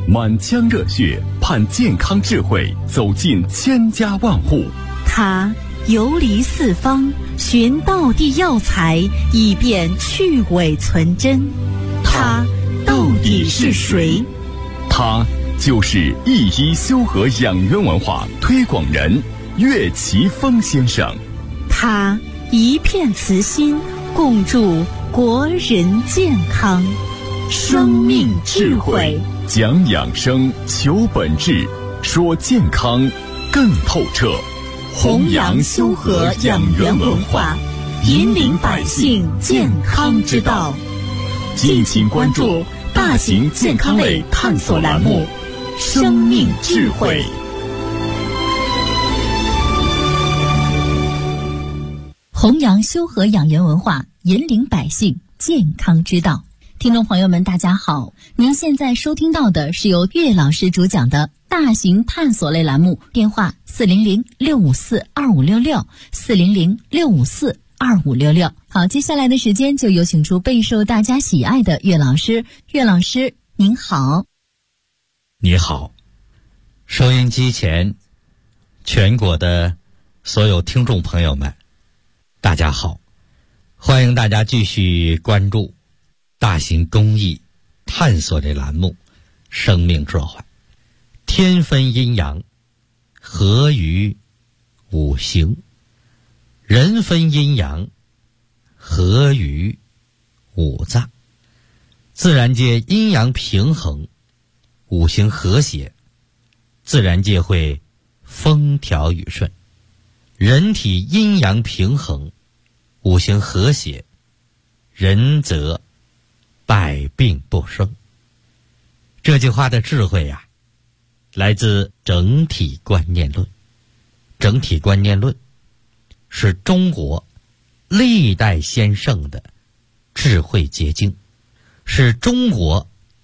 满腔热血盼健康智慧走进千家万户。 他游离四方，寻道地药材，以便去伪存真。他到底是谁？ 他就是一一修和养元文化推广人岳奇峰先生。 他一片慈心，共筑国人健康。生命智慧， 讲养生，求本质，说健康更透彻。 弘扬修和养元文化，引领百姓健康之道。敬请关注大型健康类探索栏目《生命智慧》。 弘扬修和养元文化，引领百姓健康之道。听众朋友们，大家好，您现在收听到的是由岳老师主讲的大型探索类栏目，电话400-654-2566，400-654-2566。好，接下来的时间就有请出备受大家喜爱的岳老师。岳老师您好。 你好，收音机前全国的所有听众朋友们，大家好，欢迎大家继续关注大型公益探索类栏目《生命智慧》。天分阴阳，合于五行；人分阴阳，合于五脏。自然界阴阳平衡，五行和谐，自然界会风调雨顺；人体阴阳平衡，五行和谐，人则百病不生。这句话的智慧呀，来自整体观念论。整体观念论是中国历代先圣的智慧结晶，是中国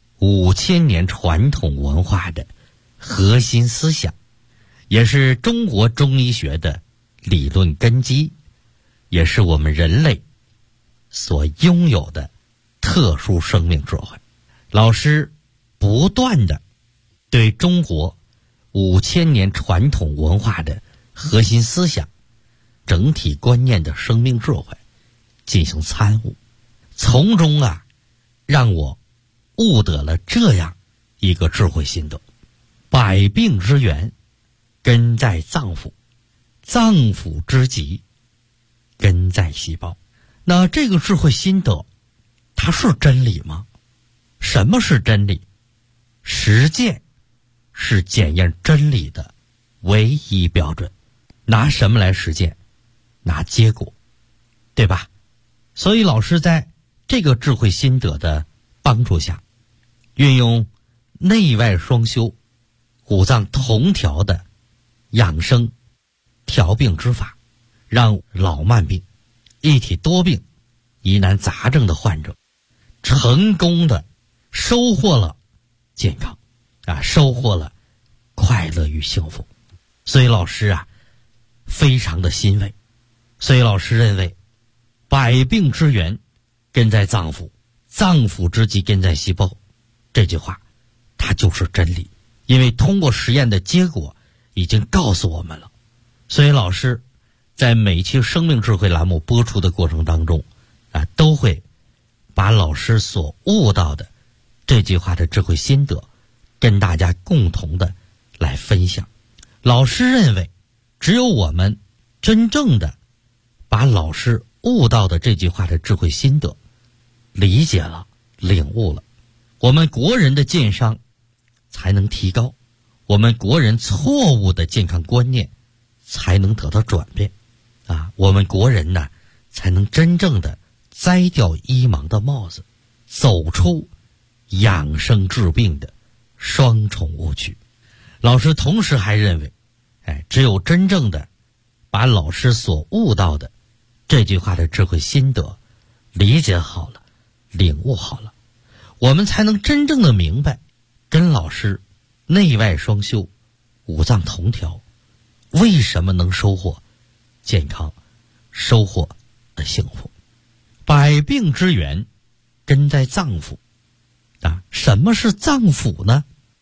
5000年传统文化的核心思想，也是中国中医学的理论根基，也是我们人类所拥有的特殊生命智慧。老师不断的对中国5000年传统文化的核心思想、整体观念的生命智慧进行参悟，从中让我悟得了这样一个智慧心得：百病之源根在脏腑，脏腑之疾根在细胞。那这个智慧心得它是真理吗？什么是真理？实践是检验真理的唯一标准。拿什么来实践？拿结果，对吧？所以老师在这个智慧心得的帮助下，运用内外双修、五脏同调的养生调病之法，让老慢病、一体多病、疑难杂症的患者成功的收获了健康收获了快乐与幸福。所以老师非常的欣慰。所以老师认为，百病之源根在脏腑，脏腑之疾根在细胞，这句话它就是真理。因为通过实验的结果已经告诉我们了。所以老师在每期生命智慧栏目播出的过程当中都会把老师所悟到的这句话的智慧心得跟大家共同的来分享。老师认为，只有我们真正的把老师悟到的这句话的智慧心得理解了、领悟了，我们国人的健商才能提高，我们国人错误的健康观念才能得到转变我们国人才能真正的摘掉医盲的帽子，走出养生治病的双重误区。老师同时还认为，只有真正的把老师所悟到的这句话的智慧心得理解好了、领悟好了，我们才能真正的明白，跟老师内外双修、五脏同调，为什么能收获健康、收获幸福。百病之源根在脏腑什么是脏腑呢？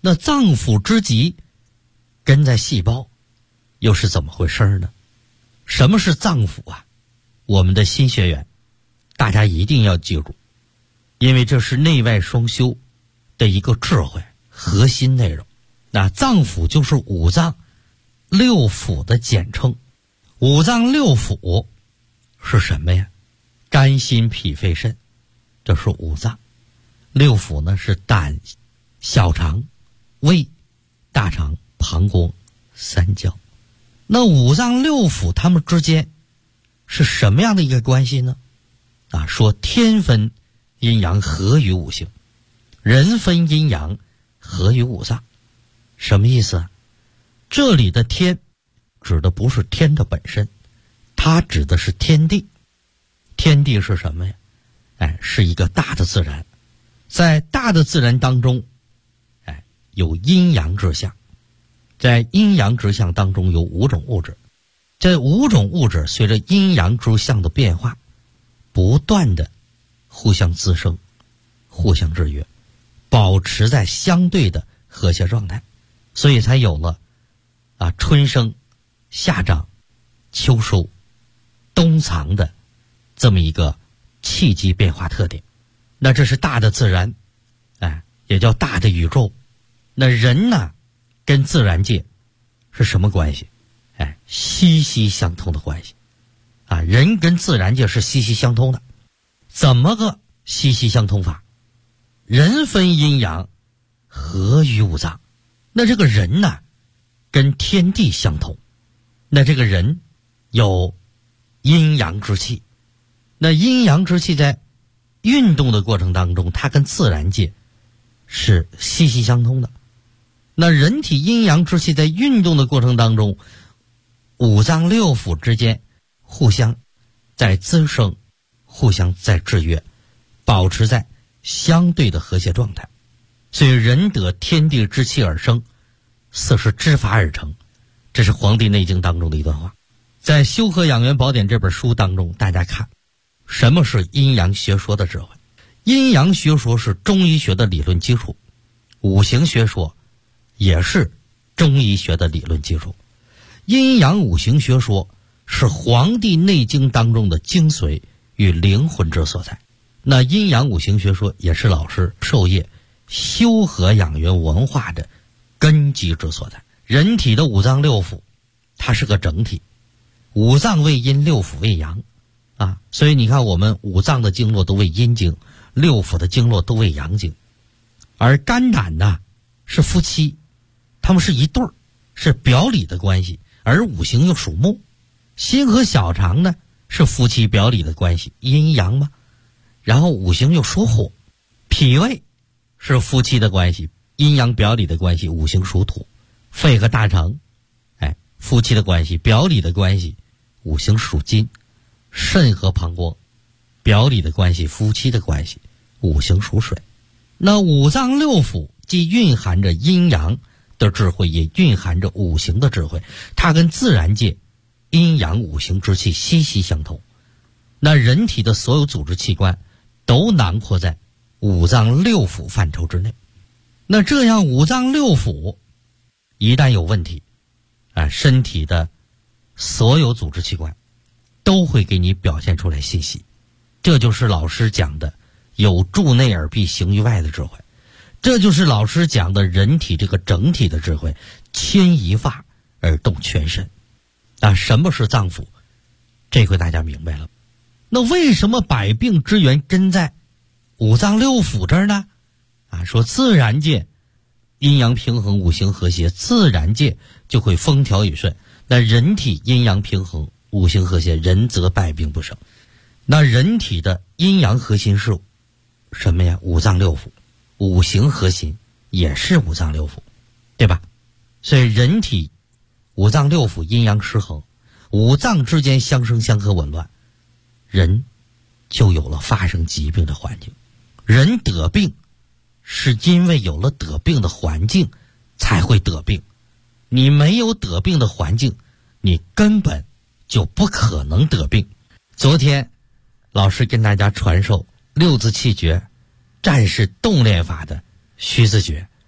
那脏腑之极根在细胞，又是怎么回事呢？什么是脏腑啊？我们的新学员大家一定要记住，因为这是内外双修的一个智慧核心内容。那脏腑就是五脏六腑的简称。五脏六腑是什么呀？肝心脾肺肾，这是五脏。六腑呢是胆、小肠、胃、大肠、膀胱、三焦。那五脏六腑它们之间是什么样的一个关系呢？说天分阴阳合于五行，人分阴阳合于五脏。什么意思啊？这里的天指的不是天的本身，它指的是天地。天地是什么呀？是一个大的自然。在大的自然当中，有阴阳之象。在阴阳之象当中有五种物质，这五种物质随着阴阳之象的变化，不断的互相滋生，互相制约，保持在相对的和谐状态，所以才有了春生、夏长、秋收、冬藏的这么一个气机变化特点。那这是大的自然，也叫大的宇宙。那人呢，跟自然界是什么关系？息息相通的关系。人跟自然界是息息相通的。怎么个息息相通法？人分阴阳，合于五脏。那这个人呢，跟天地相通。那这个人有阴阳之气。那阴阳之气在运动的过程当中，它跟自然界是息息相通的。那人体阴阳之气在运动的过程当中，五脏六腑之间互相在滋生，互相在制约，保持在相对的和谐状态。所以人得天地之气而生，色是之法而成。这是《黄帝内经》当中的一段话。在《修和养元宝典》这本书当中，大家看什么是阴阳学说的智慧。阴阳学说是中医学的理论基础，五行学说也是中医学的理论基础。阴阳五行学说是《黄帝内经》当中的精髓与灵魂之所在。那阴阳五行学说也是老师授业修和养元文化的根基之所在。人体的五脏六腑它是个整体，五脏为阴，六腑为阳所以你看我们五脏的经络都为阴经，六腑的经络都为阳经。而肝胆呢是夫妻，他们是一对儿，是表里的关系。而五行又属木，心和小肠呢是夫妻表里的关系，阴阳嘛。然后五行又属火，脾胃是夫妻的关系，阴阳表里的关系，五行属土。肺和大肠夫妻的关系，表里的关系，五行属金。肾和膀胱表里的关系，夫妻的关系，五行属水。那五脏六腑既蕴含着阴阳的智慧，也蕴含着五行的智慧，它跟自然界阴阳五行之气息息相通。那人体的所有组织器官都囊括在五脏六腑范畴之内。那这样五脏六腑一旦有问题身体的所有组织器官都会给你表现出来信息。这就是老师讲的有助内而必行于外的智慧，这就是老师讲的人体这个整体的智慧，牵一发而动全身。什么是脏腑？这回大家明白了。那为什么百病之源根在五脏六腑这儿呢？说自然界阴阳平衡，五行和谐，自然界就会风调雨顺。那人体阴阳平衡，五行和谐，人则百病不生。那人体的阴阳核心是什么呀？五脏六腑。五行核心也是五脏六腑，对吧？所以人体五脏六腑阴阳失衡，五脏之间相生相克紊乱，人就有了发生疾病的环境。人得病是因为有了得病的环境才会得病，你没有得病的环境，你根本就不可能得病。昨天老师跟大家传授六字气诀战士动练法的虚字诀，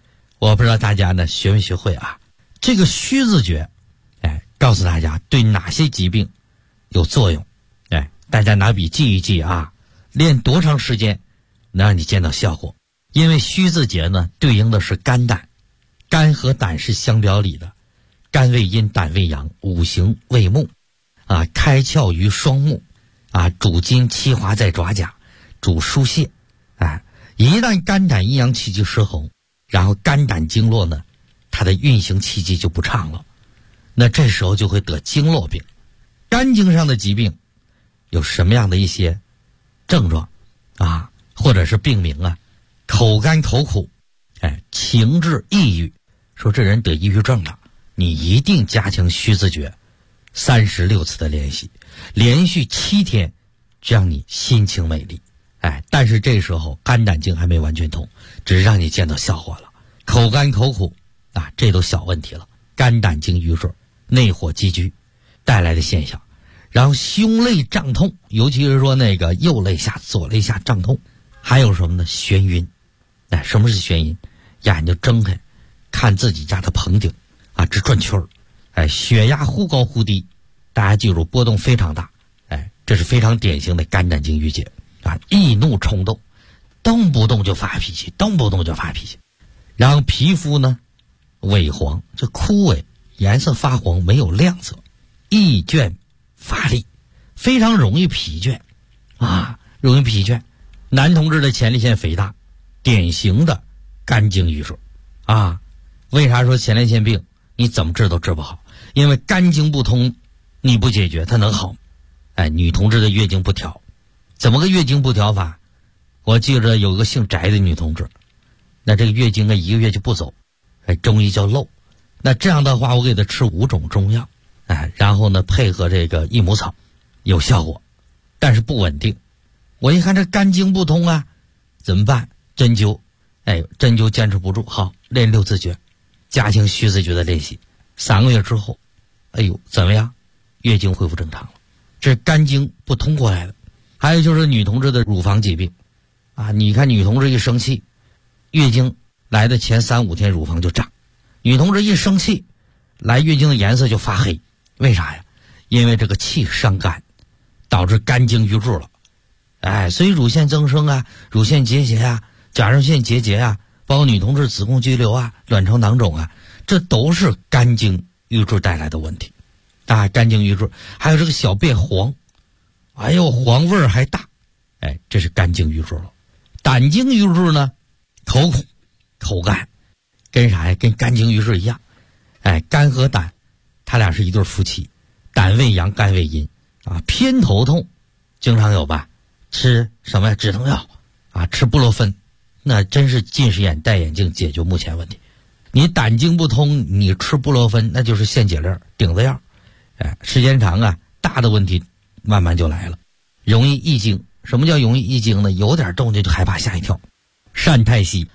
我不知道大家呢学没学会啊？这个虚字诀，告诉大家对哪些疾病有作用。大家拿笔记一记啊，练多长时间能让你见到效果？因为虚字诀呢对应的是肝胆，肝和胆是相表里的，肝为阴，胆为阳，五行为木啊，开窍于双目啊，主筋气华在爪甲，主疏泄。一旦肝胆阴阳气机失衡，然后肝胆经络呢它的运行气机就不畅了，那这时候就会得经络病。肝经上的疾病有什么样的一些症状啊，或者是病名啊？口干口苦，情志抑郁，说这人得抑郁症了，你一定加强虚字诀36次的练习，连续7天，这样你心情美丽。但是这时候肝胆经还没完全通，只是让你见到效果了。口干口苦啊，这都小问题了，肝胆经瘀滞，内火积聚带来的现象。然后胸肋胀痛，尤其是说那个右肋下左肋下胀痛。还有什么呢？眩晕。什么是眩晕？眼睛睁开看自己家的棚顶啊，直转圈儿。血压忽高忽低，大家记住波动非常大。这是非常典型的肝胆经郁结啊，易怒冲动，动不动就发脾气，动不动就发脾气。然后皮肤呢萎黄，这枯萎，颜色发黄，没有亮色，易倦乏力，非常容易疲倦啊，容易疲倦。男同志的前列腺肥大，典型的肝经瘀滞啊。为啥说前列腺病你怎么治都治不好？因为肝经不通，你不解决它能好？女同志的月经不调，怎么个月经不调法？我记着有个姓翟的女同志，那这个月经1个月就不走，中医叫漏。那这样的话，我给她吃5种中药，然后呢配合这个益母草，有效果，但是不稳定。我一看这肝经不通啊，怎么办？针灸，针灸坚持不住，好，练6字诀，加强虚字诀的练习。3个月之后，怎么样？月经恢复正常了，这是肝经不通过来的。还有就是女同志的乳房疾病啊，你看女同志一生气，月经来的前3、5天乳房就胀，女同志一生气，来月经的颜色就发黑，为啥呀？因为这个气伤肝，导致肝经瘀滞了。所以乳腺增生啊，乳腺结节啊，甲状腺结节啊，包括女同志子宫肌瘤啊，卵巢囊肿啊，这都是肝经瘀滞带来的问题啊。肝经瘀滞，还有这个小便黄，黄味儿还大，这是肝经瘀滞了。胆经瘀滞呢，口苦口干，跟啥呀？跟肝经瘀滞一样。肝和胆他俩是一对夫妻，胆为阳，肝为阴啊。偏头痛经常有吧？吃什么呀？止疼药啊，吃布洛芬，那真是近视眼戴眼镜解决目前问题。你胆经不通，你吃布洛芬那就是限解令顶子药，时间长啊，大的问题慢慢就来了，容易易惊。什么叫容易易惊呢？有点动静就害怕吓一跳，善太息，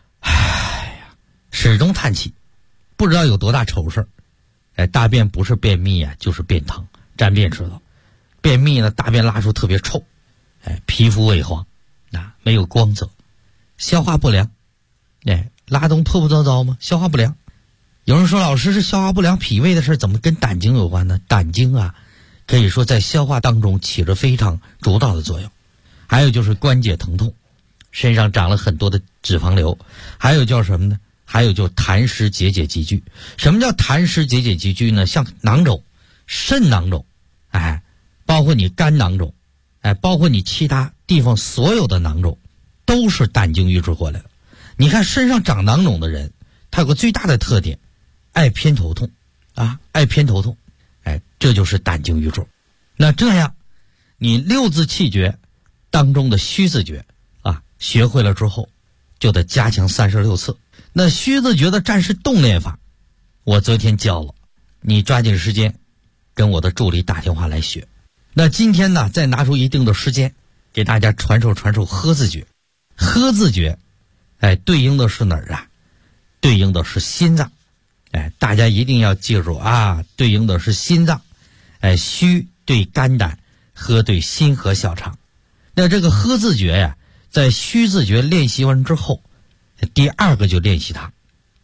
始终叹气，不知道有多大愁事儿。大便不是便秘啊，就是便溏，沾便知道。便秘呢，大便拉出特别臭，皮肤萎黄，没有光泽，消化不良，拉东破破糟糟吗？消化不良。有人说老师，这消化不良脾胃的事怎么跟胆经有关呢？胆经啊，可以说在消化当中起着非常主导的作用。还有就是关节疼痛，身上长了很多的脂肪瘤，还有叫什么呢？还有就痰湿结节积聚。什么叫痰湿结节积聚呢？像囊肿、肾囊肿，包括你肝囊肿，包括你其他地方所有的囊肿，都是胆经瘀滞过来的。你看身上长囊肿的人，他有个最大的特点，爱偏头痛啊，爱偏头痛，这就是胆经瘀滞。那这样，你6字气诀当中的虚字诀啊，学会了之后，就得加强36次。那虚字诀的战士动练法，我昨天教了，你抓紧时间跟我的助理打电话来学。那今天呢，再拿出一定的时间，给大家传授呵字诀。呵字诀，对应的是哪儿啊？对应的是心脏。大家一定要记住啊，对应的是心脏。虚对肝胆，呵对心和小肠。那这个呵字诀呀，在虚字诀练习完之后，第2个就练习它，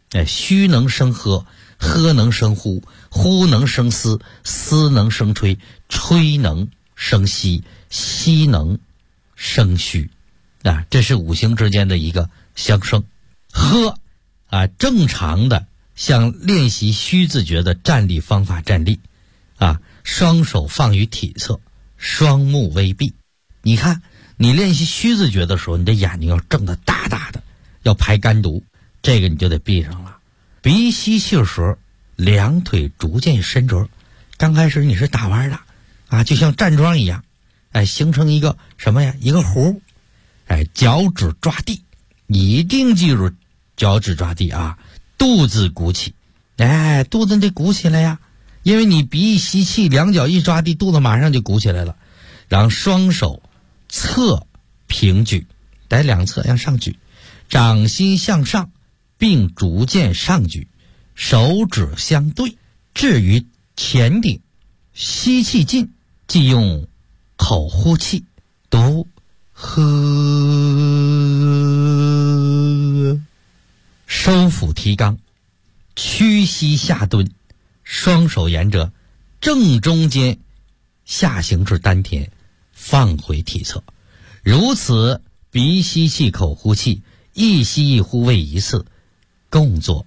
虚能生喝，喝能生呼，呼能生思，思能生吹，吹能生息，息能生虚。这是五行之间的一个相生。喝正常的像练习虚字诀的站立方法站立双手放于体侧，双目微闭。你看你练习虚字诀的时候，你的眼睛要睁得大大的，要排肝毒，这个你就得闭上了。鼻吸气的时候，两腿逐渐伸直，刚开始你是打弯的就像站桩一样，形成一个什么呀？一个弧。脚趾抓地，一定记住脚趾抓地肚子鼓起，肚子得鼓起来呀，因为你鼻一吸气，两脚一抓地，肚子马上就鼓起来了。然后双手侧平举，在两侧向上举，掌心向上，并逐渐上举，手指相对，置于前顶。吸气进，即用口呼气，读呵，收腹提肛，屈膝下蹲，双手沿着正中间下行至丹田，放回体侧。如此鼻吸气，口呼气，一吸一呼为一次，共做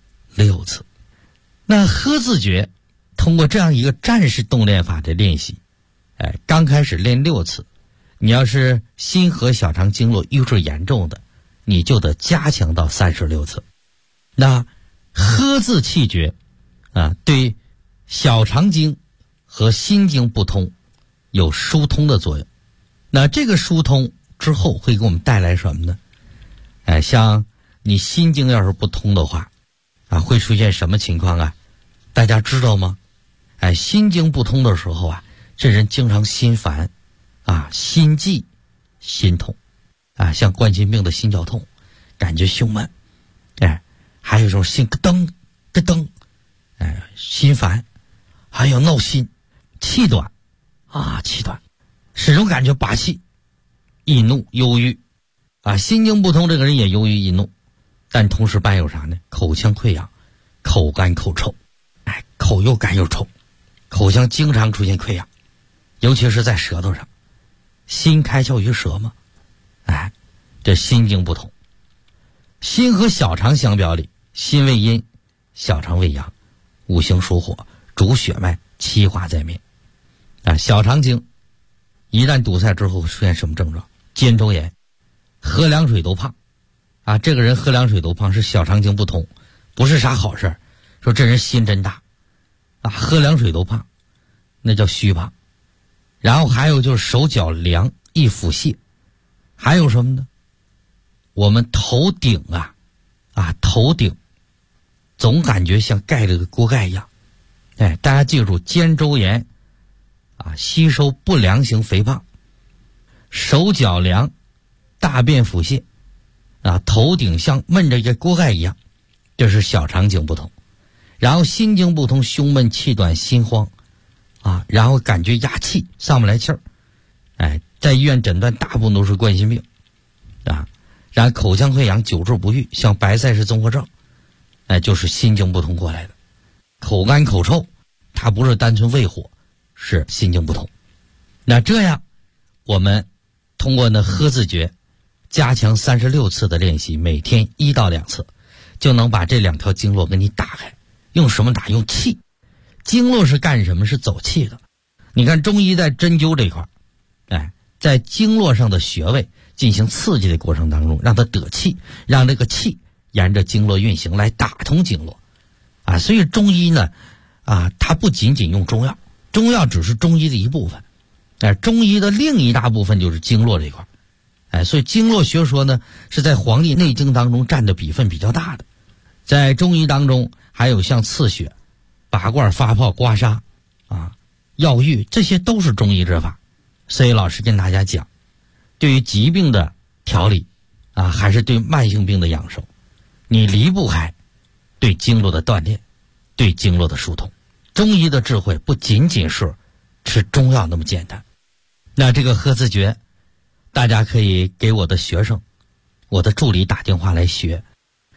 6次。那喝字诀通过这样一个战士动练法的练习，刚开始练6次，你要是心和小肠经络瘀滞严重的，你就得加强到36次。那喝字气诀对小肠经和心经不通有疏通的作用。那这个疏通之后会给我们带来什么呢？像你心经要是不通的话会出现什么情况大家知道吗？心经不通的时候这人经常心烦心悸、心痛像冠心病的心绞痛，感觉胸闷，还有一种心咯噔咯噔，心烦，还有闹心，气短气短，始终感觉拔气，易怒、忧郁心经不通，这个人也忧郁易怒，但同时伴有啥呢？口腔溃疡，口干口臭，口又干又臭，口腔经常出现溃疡，尤其是在舌头上。心开窍于舌嘛，这心经不通。心和小肠相表里，心为阴，小肠为阳，五行属火，主血脉，气化在面。小肠经一旦堵塞之后出现什么症状？肩周炎，喝凉水都胖这个人喝凉水都胖是小肠经不通，不是啥好事。说这人心真大喝凉水都胖，那叫虚胖。然后还有就是手脚凉，易腹泻。还有什么呢？我们头顶头顶总感觉像盖了个锅盖一样。大家记住，肩周炎吸收不良型肥胖，手脚凉，大便腹泻头顶像闷着一个锅盖一样，这是小肠经不通。然后心经不通，胸闷气短心慌然后感觉压气上不来气儿，在医院诊断大部分都是冠心病然后口腔溃疡久治不愈，像白塞氏综合症就是心经不通过来的。口干口臭，它不是单纯胃火，是心经不通。那这样我们通过喝字诀加强36次的练习，每天1到2次，就能把这2条经络给你打开。用什么打？用气。经络是干什么？是走气的。你看中医在针灸这块在经络上的穴位进行刺激的过程当中，让它得气，让这个气沿着经络运行来打通经络所以中医呢它不仅仅用中药，中药只是中医的一部分中医的另一大部分就是经络这块所以经络学说呢是在《黄帝内经》当中占的比分比较大的。在中医当中还有像刺血、拔罐、发泡、刮痧药浴，这些都是中医之法。所以老师跟大家讲，对于疾病的调理还是对慢性病的养生，你离不开对经络的锻炼，对经络的疏通。中医的智慧不仅仅是吃中药那么简单。那这个喝字诀大家可以给我的学生、我的助理打电话来学。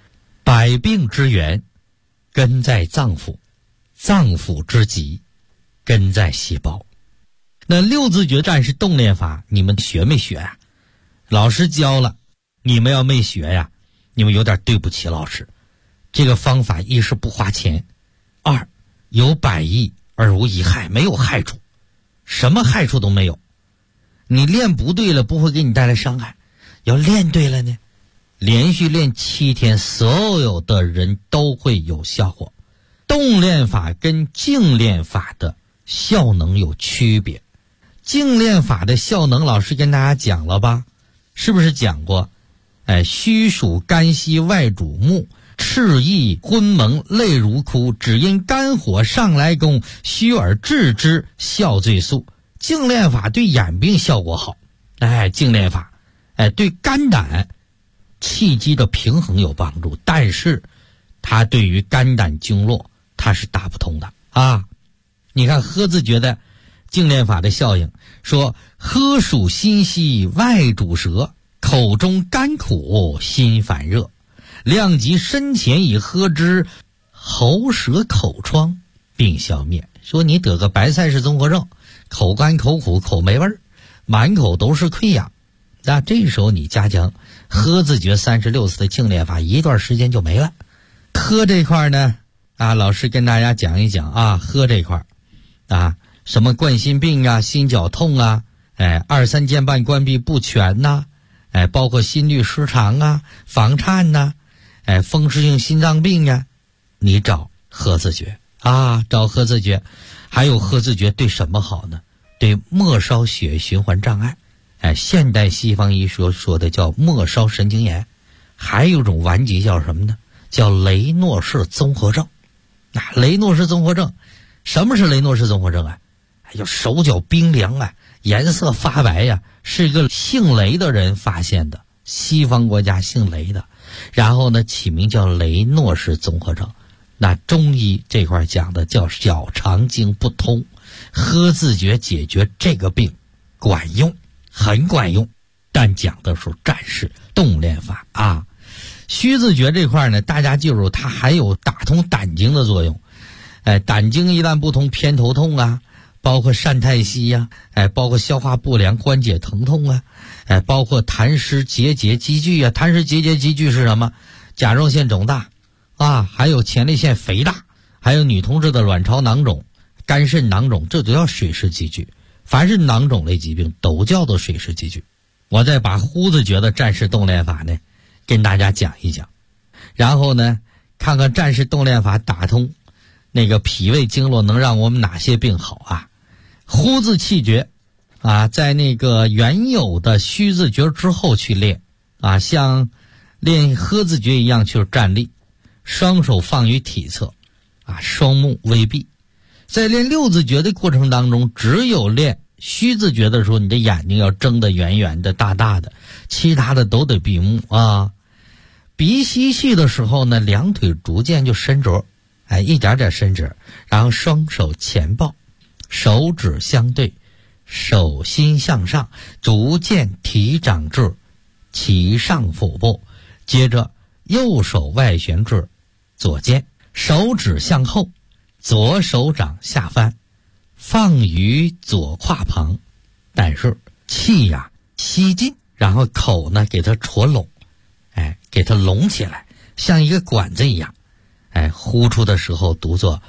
百病之源根在脏腑，脏腑之疾根在细胞。那六字诀战士动练法你们学没学啊？老师教了，你们要没学呀，你们有点对不起老师。这个方法一是不花钱，二有百益而无一害，没有害处，什么害处都没有。你练不对了不会给你带来伤害，要练对了呢，连续练7天，所有的人都会有效果。动练法跟静练法的效能有区别。静练法的效能老师跟大家讲了吧，是不是讲过？虚属肝息，外主目，赤意昏蒙，泪如哭，只因肝火上来攻，虚而治之，效最速。静练法对眼病效果好，静练法对肝胆气机的平衡有帮助，但是它对于肝胆经络它是打不通的啊。你看喝字诀的静练法的效应，说喝属心息，外主舌，口中甘苦，心烦热，量及身前以喝之，喉舌口疮并消灭。说你得个白菜氏综合症，口干口苦口没味儿，满口都是溃疡，那这时候你加强喝字诀36次的静练法，一段时间就没了。喝这块呢老师跟大家讲一讲喝这块什么冠心病啊，心绞痛啊，2-3间瓣关闭不全呐包括心律失常啊，房颤呐风湿性心脏病啊，你找喝字诀找喝字诀。还有喝字诀对什么好呢？对末梢血液循环障碍现代西方医说的叫末梢神经炎。还有一种顽疾叫什么呢？叫雷诺氏综合症。雷诺氏综合症，什么是雷诺氏综合症就手脚冰凉颜色发白是一个姓雷的人发现的，西方国家姓雷的，然后呢起名叫雷诺氏综合症。那中医这块讲的叫小肠经不通，喝字诀解决这个病管用，很管用。但讲的是战士动练法虚字诀这块呢，大家记住它还有打通胆经的作用。胆经一旦不通，偏头痛包括疝太息包括消化不良、关节疼痛包括痰湿结节积聚痰湿结节积聚是什么？甲状腺肿大还有前列腺肥大，还有女同志的卵巢囊肿、肝肾囊肿，这都叫水湿积聚。凡是囊肿类疾病都叫做水湿积聚。我再把呼字诀的战士动练法呢跟大家讲一讲，然后呢看看战士动练法打通那个脾胃经络能让我们哪些病好呼字气诀在那个原有的虚字诀之后去练像练喝字诀一样去站立，双手放于体侧双目微闭。在练六字诀的过程当中，只有练虚字诀的时候，你的眼睛要睁得圆圆的大大的，其他的都得闭目鼻吸气的时候呢，两腿逐渐就伸直一点点伸直，然后双手前抱，手指相对，手心向上，逐渐提掌至其上腹部，接着右手外旋至左肩，手指向后，左手掌下翻，放于左胯旁，但是气吸进，然后口呢给它戳拢，给它拢起来，像一个管子一样，呼出的时候读作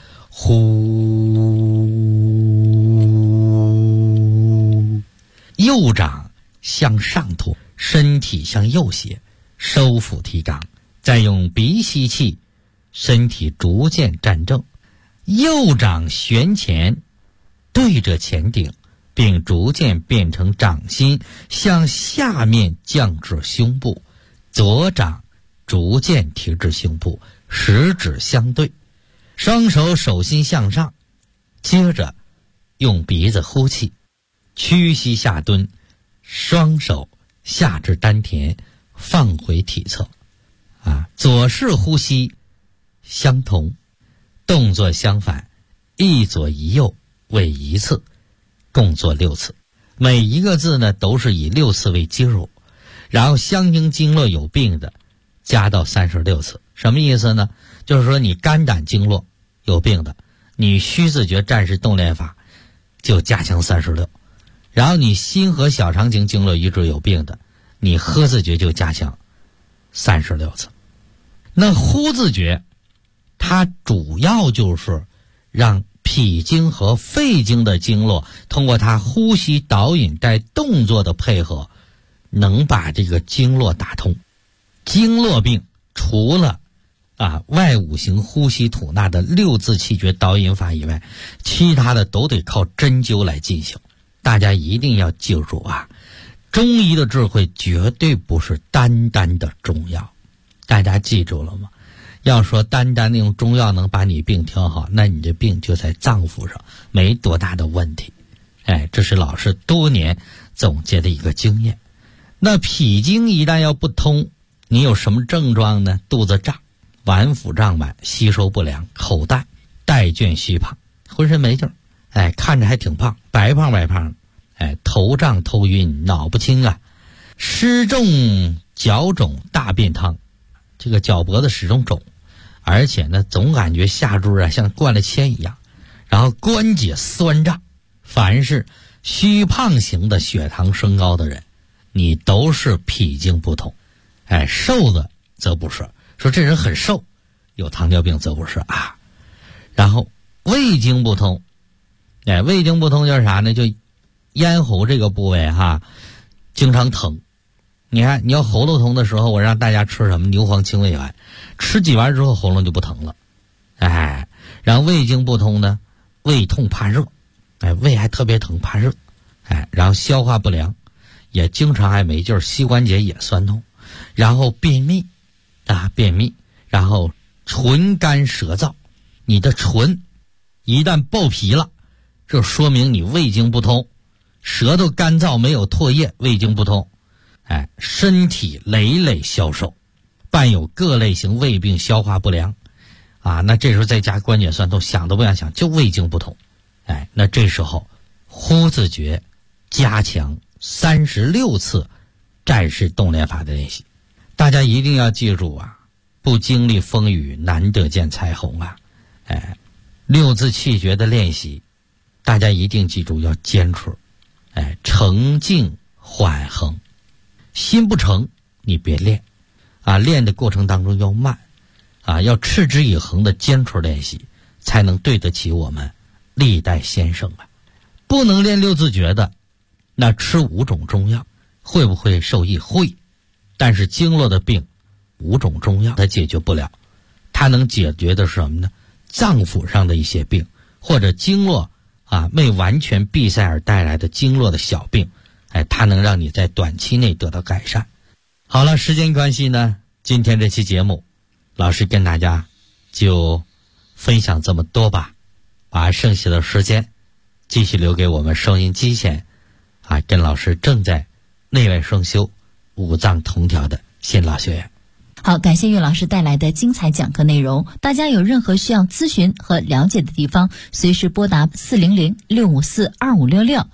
呼。右掌向上托，身体向右斜，收腹提肛，再用鼻吸气，身体逐渐站正，右掌旋前对着前顶，并逐渐变成掌心向下面降至胸部，左掌逐渐提至胸部，食指相对，双手手心向上，接着用鼻子呼气，屈膝下蹲，双手下至丹田，放回体侧左式呼吸相同，动作相反，一左一右为一次，共做6次。每一个字呢都是以6次为基数，然后相应经络有病的加到36次。什么意思呢？就是说你肝胆经络有病的，你虚自觉战士动练法就加强36，然后你心和小肠经经络一直有病的，你呵自觉就加强36次。那呼自觉它主要就是让脾经和肺经的经络通过它呼吸导引带动作的配合，能把这个经络打通。经络病除了外五行呼吸吐纳的6字气诀导引法以外，其他的都得靠针灸来进行。大家一定要记住中医的智慧绝对不是单单的中药，大家记住了吗？要说单单用中药能把你病调好，那你这病就在脏腑上，没多大的问题。这是老师多年总结的一个经验。那脾经一旦要不通，你有什么症状呢？肚子胀，脘腹胀满，吸收不良，口淡，带倦虚胖，浑身没劲儿，看着还挺胖，白胖白胖，头胀头晕，脑不清湿重脚肿，大便汤，这个脚脖子始终肿，而且呢总感觉下肢像灌了铅一样，然后关节酸胀。凡是虚胖型的血糖升高的人，你都是脾经不通。瘦子则不是，说这人很瘦，有糖尿病则不是然后胃经不通，胃经不通就是啥呢？就咽喉这个部位经常疼。你看你要喉咙疼的时候，我让大家吃什么牛黄清胃丸，吃几丸之后喉咙就不疼了。然后胃经不通呢，胃痛怕热，胃还特别疼怕热，然后消化不良，也经常还没劲儿，膝关节也酸痛，然后便秘然后唇干舌燥，你的唇一旦爆皮了，这说明你胃经不通，舌头干燥没有唾液，胃经不通。身体累累消瘦，伴有各类型胃病，消化不良那这时候再加关节酸痛，想都不想想，就胃经不通。那这时候呼自觉加强36次战士动练法的练习。大家一定要记住不经历风雨难得见彩虹6字气诀的练习大家一定记住要坚持，诚静缓恒，心不诚你别练练的过程当中要慢要持之以恒的坚持练习，才能对得起我们历代先生不能练6字诀的，那吃5种中药会不会受益？会，但是经络的病5种中药它解决不了，它能解决的是什么呢？脏腑上的一些病，或者经络未完全闭塞而带来的经络的小病，它能让你在短期内得到改善。好了，时间关系呢，今天这期节目老师跟大家就分享这么多吧，把剩下的时间继续留给我们收音机前跟老师正在内外双修五脏同调的新老学员。 好，感谢岳老师带来的精彩讲课内容。大家有任何需要咨询和了解的地方，随时拨打400-654-2566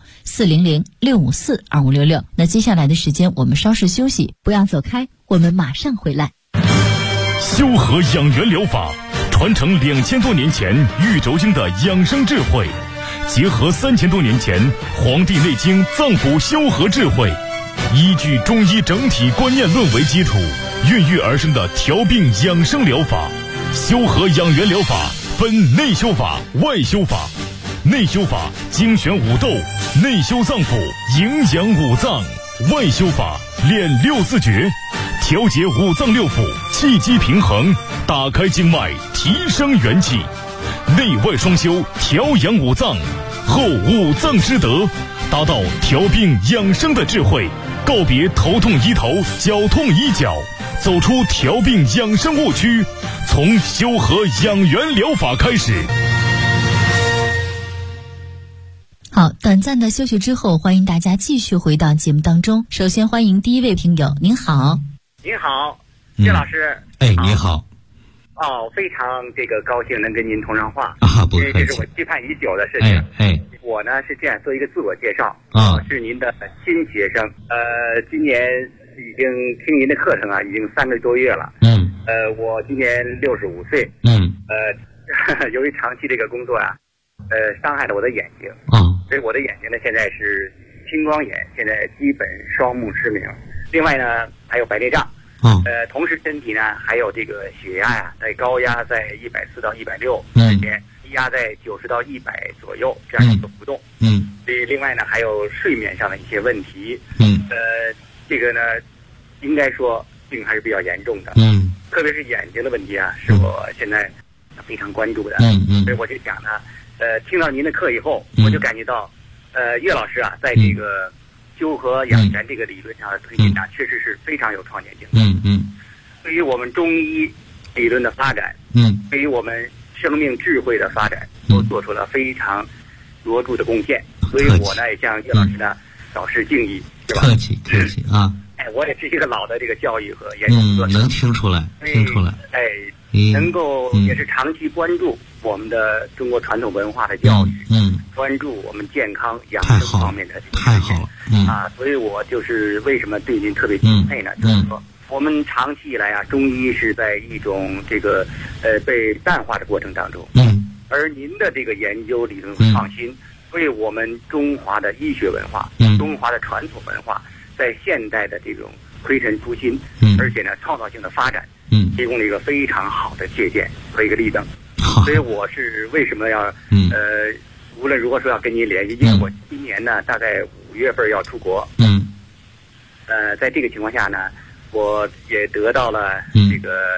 400-654-2566。那接下来的时间我们稍事休息，不要走开，我们马上回来。 修和养元疗法传承2000多年前玉轴经的养生智慧，结合3000多年前《黄帝内经》脏腑修和智慧，依据中医整体观念论为基础，孕育而生的调病养生疗法。修和养元疗法分内修法、外修法。内修法精选五斗，内修脏腑，营养五脏；外修法练6字诀，调节五脏六腑，气机平衡，打开经脉，提升元气。内外双修，调养五脏，后五脏之德，达到调病养生的智慧，告别头痛医头，脚痛医脚，走出调病养生误区，从修和养元疗法开始。 好，短暂的休息之后，欢迎大家继续回到节目当中。首先欢迎第一位听友，您好。 您好，岳老师。 你好。 非常高兴能跟您通上话不客气， 这是我期盼已久的事情。我呢是这样做一个自我介绍，是您的新学生，今年已经听您的课程啊，已经3个多月了。我今年65岁。由于长期这个工作啊，伤害了我的眼睛。所以我的眼睛呢，现在是青光眼，现在基本双目失明。另外呢，还有白内障。同时身体呢还有这个血压呀，在高压在140到160之间，低压在90到100左右这样一个浮动。所以另外呢还有睡眠上的一些问题。这个呢应该说病还是比较严重的。特别是眼睛的问题啊，是我现在非常关注的。所以我就想呢，听到您的课以后，我就感觉到，岳老师啊，在这个修和养元这个理论上的推进呢，确实是非常有创建性的。对于我们中医理论的发展，对于我们生命智慧的发展，都做出了非常卓著的贡献。所以我呢也向岳老师呢表示敬意，是吧？ 客气啊！ 我也是一个老的这个教育和研究者， 能听出来。 能够也是长期关注我们的中国传统文化的教育，关注我们健康养生方面的太好了。 所以我就是为什么对您特别敬佩呢？就是说，我们长期以来啊，中医是在一种这个被淡化的过程当中，而您的这个研究理论创新，为我们中华的医学文化、中华的传统文化，在现代的这种推陈出新，而且呢创造性的发展，提供了一个非常好的借鉴和一个例证。所以我是为什么要无论如何说要跟您联系，因为我今年呢大概5月份要出国。在这个情况下呢，我也得到了这个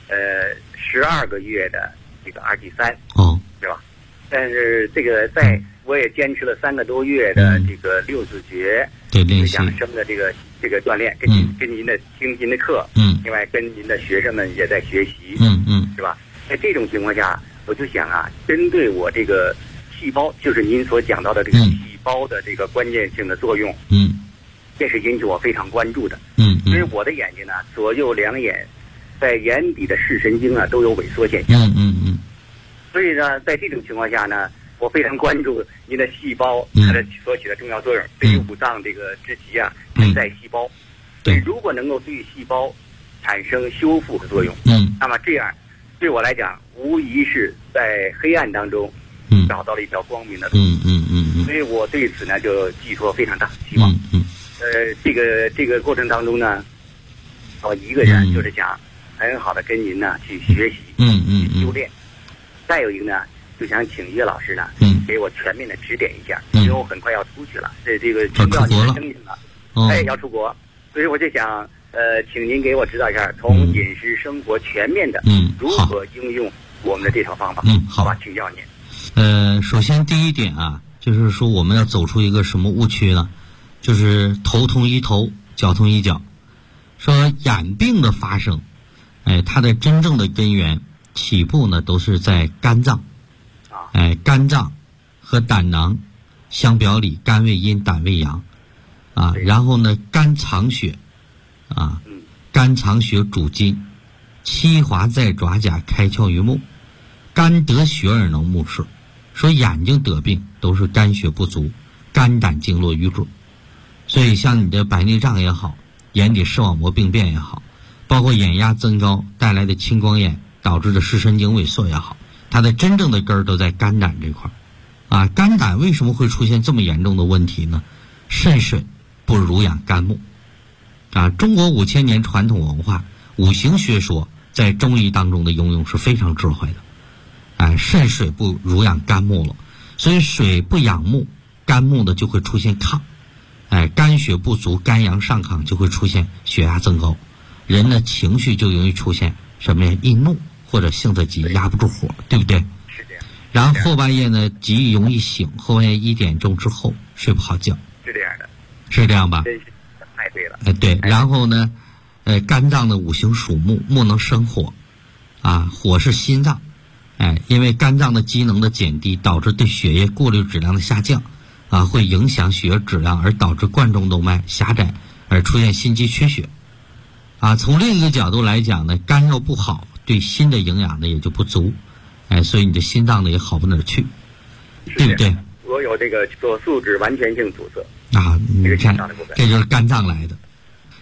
12个月的这个RG3，对吧？但是这个我也坚持了3个多月的这个6字诀养生的这个锻炼，跟您的听您的课，另外跟您的学生们也在学习，是吧？在这种情况下，我就想啊，针对我这个细胞，就是您所讲到的这个细胞的这个关键性的作用，这是引起我非常关注的。因为我的眼睛呢，左右两眼在眼底的视神经啊都有萎缩现象。所以呢，在这种情况下呢，我非常关注您的细胞它的所起的重要作用，对于五脏这个之极啊，存在细胞。对，如果能够对细胞产生修复的作用，那么这样对我来讲，无疑是在黑暗当中找到了一条光明的路。所以我对此呢就寄托非常大的希望。这个过程当中呢，我一个人就是想很好的跟您呢去学习，去修炼。再有一个呢，就想请岳老师呢，给我全面的指点一下，因为我很快要出去了，这个听到您的声音了，要出国，所以我就想请您给我指导一下，从饮食生活全面的如何应用我们的这套方法。好吧，请教您。 首先第一点啊，就是说我们要走出一个什么误区呢？就是头痛医头，脚痛医脚。说眼病的发生，它的真正的根源起步呢都是在肝脏。肝脏和胆囊相表里，肝为阴，胆为阳啊。然后呢，肝藏血啊，肝藏血主筋，七华在爪甲，开窍于目。肝得血而能目视。说眼睛得病都是肝血不足，肝胆经络瘀滞。所以像你的白内障也好，眼底视网膜病变也好，包括眼压增高带来的青光眼导致的视神经萎缩也好，它的真正的根儿都在肝胆这块啊。肝胆为什么会出现这么严重的问题呢？肾水不濡养肝木啊。中国5000年传统文化五行学说在中医当中的应用是非常智慧的。肾水不濡养肝木了，所以水不养木，肝木呢就会出现亢。肝血不足，肝阳上亢，就会出现血压增高，人的情绪就容易出现什么呀？易怒或者性子急，压不住火，对不对？ 是这样。 然后后半夜呢，极容易醒，后半夜1点钟之后睡不好觉， 是这样的， 是这样吧？ 太对了。 对。然后呢，肝脏的五行属木，木能生火，啊，火是心脏，因为肝脏的机能的减低，导致对血液过滤质量的下降。会影响血液质量，而导致冠状动脉狭窄，而出现心肌缺血。从另一个角度来讲呢，肝要不好，对心的营养呢也就不足，所以你的心脏呢也好不哪儿去，对不对？ 我有这个左素质完全性阻塞啊，你看，这就是肝脏来的。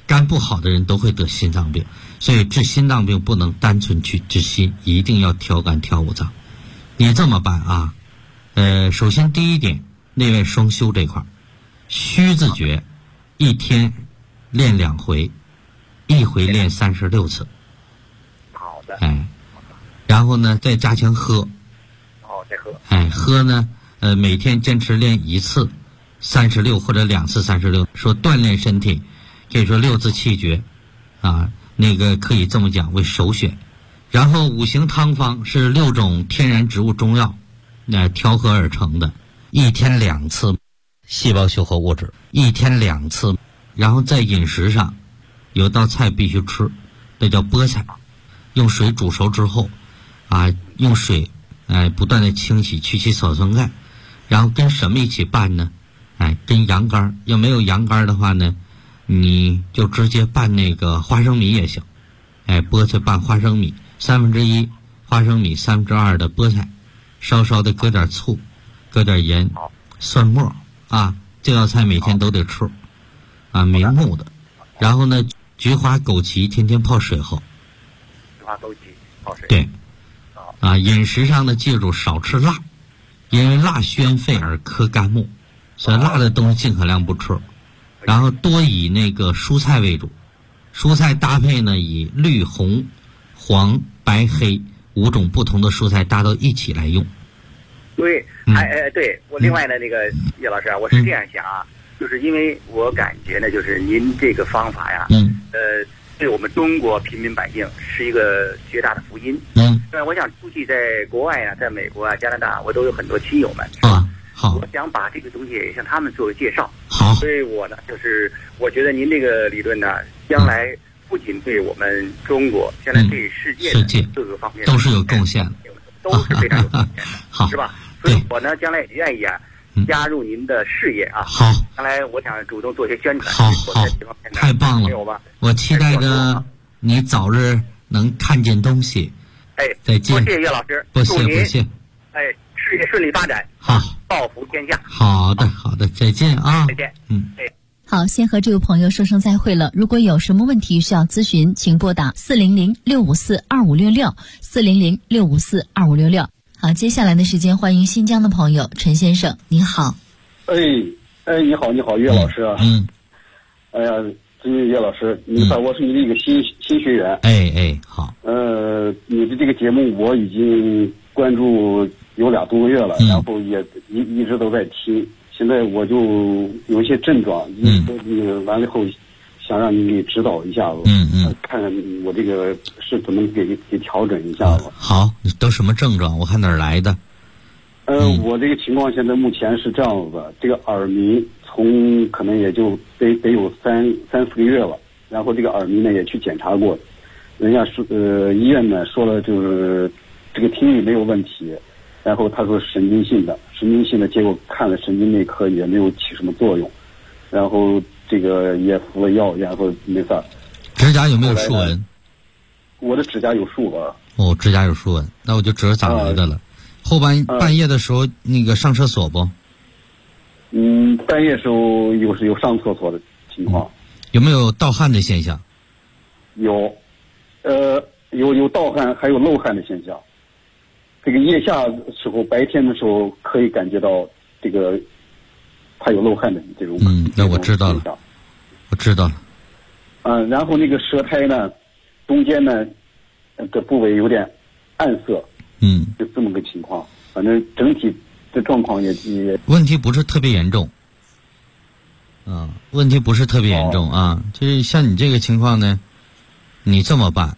肝不好的人都会得心脏病，所以治心脏病不能单纯去治心，一定要调肝调五脏。你这么办啊？首先第一点，内外双修这块，虚字诀一天练2回，1回练36次。 好的。 然后呢，再加强喝。 再喝。 喝呢，每天坚持练1次36或者2次36，说锻炼身体，可以说6字气诀，那个可以这么讲为首选。然后五行汤方是6种天然植物中药，调和而成的，一天2次细胞修合物质，一天2次。然后在饮食上，有道菜必须吃，这叫菠菜，用水煮熟之后，用水不断的清洗去其草酸钙，然后跟什么一起拌呢？跟羊肝，要没有羊肝的话呢，你就直接拌那个花生米也行。菠菜拌花生米，1/3花生米2/3的菠菜，稍稍的搁点醋，搁点盐，蒜末这道菜每天都得吃明目的。然后呢，菊花枸杞天天泡水后。 菊花枸杞泡水。 对。饮食上呢，记住少吃辣，因为辣宣肺而克肝木，所以辣的东西尽可量不吃。然后多以那个蔬菜为主，蔬菜搭配呢以绿、红、黄、白、黑5种不同的蔬菜搭到一起来用。 对，对，我另外呢，那个叶老师我是这样想就是因为我感觉呢，就是您这个方法呀，对我们中国平民百姓是一个绝大的福音。我想出去在国外在美国加拿大，我都有很多亲友们。 好， 我想把这个东西向他们做个介绍。 好， 所以我呢，就是我觉得您这个理论呢，将来不仅对我们中国，将来对世界各个方面都是有贡献的， 都是非常有贡献的， 好， 是吧？所以我呢，将来也愿意加入您的事业好， 将来我想主动做些宣传。 好，太棒了！我期待着你早日能看见东西。再见。 多谢岳老师， 不谢。 事业顺利发展， 好， 造福天下。 好的，再见啊！ 再见。 好，先和这位朋友说声再会了。如果有什么问题需要咨询，请拨打400-654-2566，400-654-2566。好，接下来的时间，欢迎新疆的朋友陈先生，你好。 你好，岳老师啊。岳老师，我是你的一个新学员。 好。 你的这个节目我已经关注有2多个月了，然后也一直都在听。现在我就有一些症状，完了后想让你给指导一下子。看我这个是怎么给调整一下子。 好，你都什么症状？我看哪儿来的？ 我这个情况现在目前是这样子的，这个耳鸣从可能也就得有3-4个月了，然后这个耳鸣呢也去检查过，人家说医院呢说了就是这个听力没有问题，然后他说神经性的，结果看了神经内科也没有起什么作用，然后这个也服了药，然后没事。 指甲有没有竖纹？ 我的指甲有竖纹。 指甲有竖纹，那我就知道咋来的了。后半夜的时候那个上厕所不？ 半夜时候有上厕所的情况。 有没有盗汗的现象？ 有盗汗，还有漏汗的现象。这个腋下时候，白天的时候可以感觉到这个它有漏汗的这种。 那我知道了。 然后那个舌苔呢，中间呢的部位有点暗色。就这么个情况。反正整体的状况也问题不是特别严重。问题不是特别严重就是像你这个情况呢，你这么办